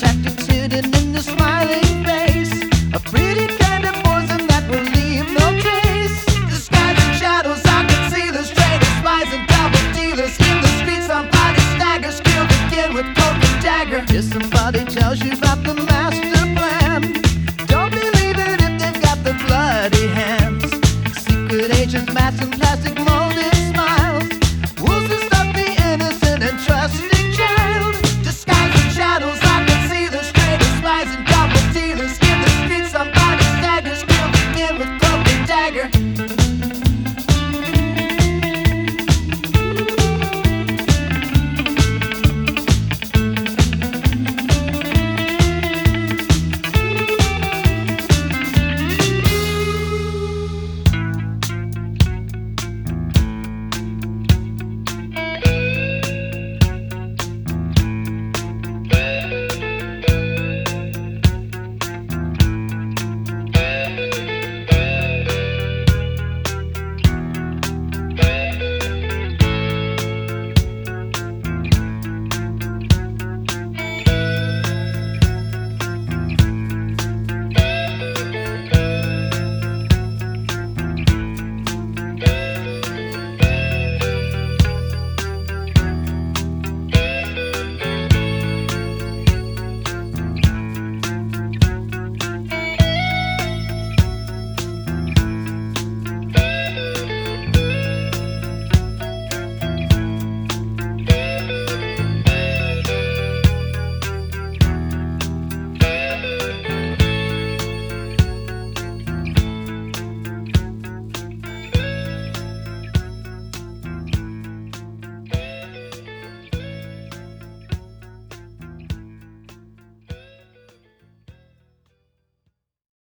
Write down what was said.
tactics hidden in the smiling face. A pretty kind of poison that will leave no trace. Disguising shadows, I can see the traitors, spies and double dealers in the streets. Somebody staggers, killed again with coat and dagger. If somebody tells you about the